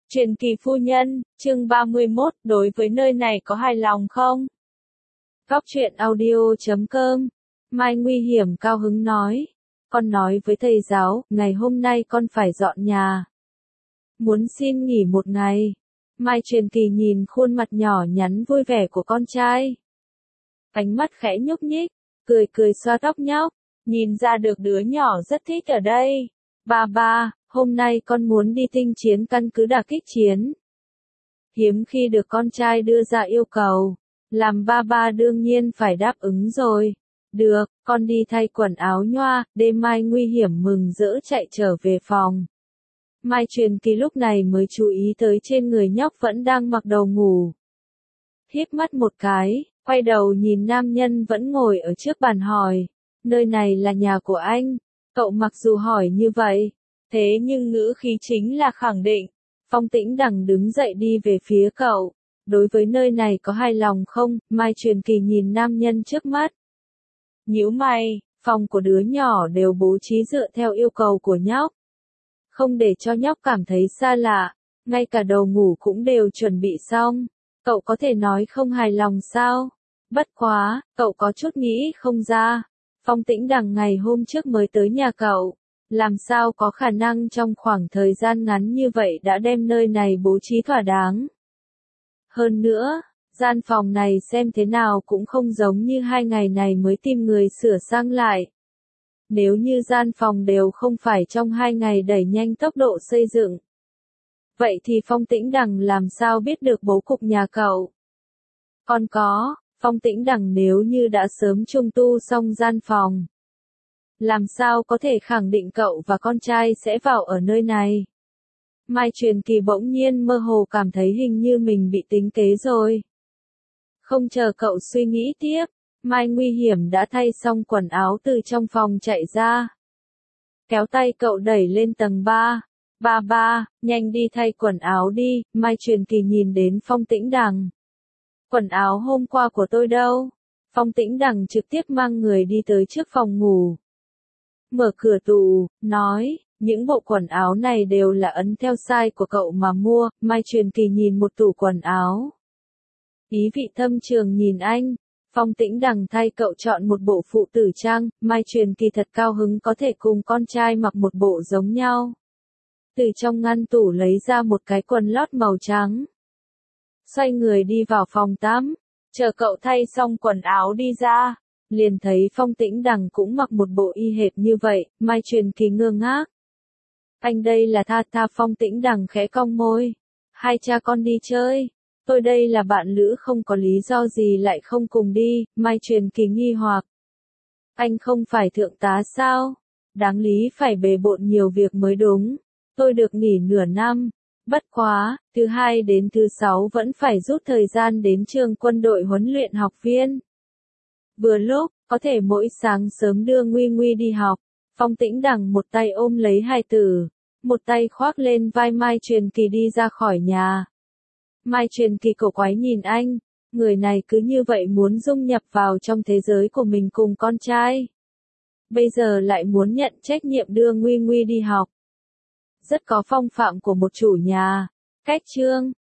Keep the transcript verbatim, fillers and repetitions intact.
Truyền kỳ phu nhân, chương ba mươi mốt, đối với nơi này có hài lòng không? Góc truyện audio chấm com. Mai Nguy Hiểm cao hứng nói. Con nói với thầy giáo, ngày hôm nay con phải dọn nhà. Muốn xin nghỉ một ngày. Mai Truyền Kỳ nhìn khuôn mặt nhỏ nhắn vui vẻ của con trai. Ánh mắt khẽ nhúc nhích, cười cười xoa tóc nhóc, nhìn ra được đứa nhỏ rất thích ở đây. Ba ba, hôm nay con muốn đi tinh chiến căn cứ đả kích chiến. Hiếm khi được con trai đưa ra yêu cầu, làm ba ba đương nhiên phải đáp ứng rồi. Được, con đi thay quần áo nhoa, đêm Mai Nguy Hiểm mừng rỡ chạy trở về phòng. Mai Truyền Kỳ lúc này mới chú ý tới trên người nhóc vẫn đang mặc đồ ngủ. Híp mắt một cái, quay đầu nhìn nam nhân vẫn ngồi ở trước bàn hỏi, nơi này là nhà của anh. Cậu mặc dù hỏi như vậy, thế nhưng ngữ khí chính là khẳng định. Phong Tĩnh Đằng đứng dậy đi về phía cậu. Đối với nơi này có hài lòng không? Mai Truyền Kỳ nhìn nam nhân trước mắt. Nhíu mày, phòng của đứa nhỏ đều bố trí dựa theo yêu cầu của nhóc. Không để cho nhóc cảm thấy xa lạ, ngay cả đồ ngủ cũng đều chuẩn bị xong. Cậu có thể nói không hài lòng sao? Bất quá, cậu có chút nghĩ không ra. Phong Tĩnh Đằng ngày hôm trước mới tới nhà cậu. Làm sao có khả năng trong khoảng thời gian ngắn như vậy đã đem nơi này bố trí thỏa đáng. Hơn nữa, gian phòng này xem thế nào cũng không giống như hai ngày này mới tìm người sửa sang lại. Nếu như gian phòng đều không phải trong hai ngày đẩy nhanh tốc độ xây dựng. Vậy thì Phong Tĩnh Đằng làm sao biết được bố cục nhà cậu? Còn có, Phong Tĩnh Đằng nếu như đã sớm trung tu xong gian phòng. Làm sao có thể khẳng định cậu và con trai sẽ vào ở nơi này? Mai Truyền Kỳ bỗng nhiên mơ hồ cảm thấy hình như mình bị tính kế rồi. Không chờ cậu suy nghĩ tiếp, Mai Nguy Hiểm đã thay xong quần áo từ trong phòng chạy ra. Kéo tay cậu đẩy lên tầng ba. Ba ba, nhanh đi thay quần áo đi. Mai Truyền Kỳ nhìn đến Phong Tĩnh Đằng. Quần áo hôm qua của tôi đâu? Phong Tĩnh Đằng trực tiếp mang người đi tới trước phòng ngủ. Mở cửa tủ, nói, những bộ quần áo này đều là ấn theo size của cậu mà mua. Mai Truyền Kỳ nhìn một tủ quần áo. Ý vị thâm trường nhìn anh. Phong Tĩnh Đằng thay cậu chọn một bộ phụ tử trang. Mai Truyền Kỳ thật cao hứng có thể cùng con trai mặc một bộ giống nhau. Từ trong ngăn tủ lấy ra một cái quần lót màu trắng. Xoay người đi vào phòng tắm. Chờ cậu thay xong quần áo đi ra. Liền thấy Phong Tĩnh Đằng cũng mặc một bộ y hệt như vậy. Mai Truyền Kỳ ngơ ngác. Anh đây là Tha Tha. Phong Tĩnh Đằng khẽ cong môi. Hai cha con đi chơi. Tôi đây là bạn lữ, không có lý do gì lại không cùng đi. Mai Truyền Kỳ nghi hoặc. Anh không phải thượng tá sao? Đáng lý phải bề bộn nhiều việc mới đúng. Tôi được nghỉ nửa năm. Bất quá, thứ hai đến thứ sáu vẫn phải rút thời gian đến trường quân đội huấn luyện học viên. Vừa lúc, có thể mỗi sáng sớm đưa Nguy Nguy đi học. Phong Tĩnh Đằng một tay ôm lấy hài tử, một tay khoác lên vai Mai Truyền Kỳ đi ra khỏi nhà. Mai Truyền Kỳ cổ quái nhìn anh, người này cứ như vậy muốn dung nhập vào trong thế giới của mình cùng con trai. Bây giờ lại muốn nhận trách nhiệm đưa Nguy Nguy đi học. Rất có phong phạm của một chủ nhà. Cách chương.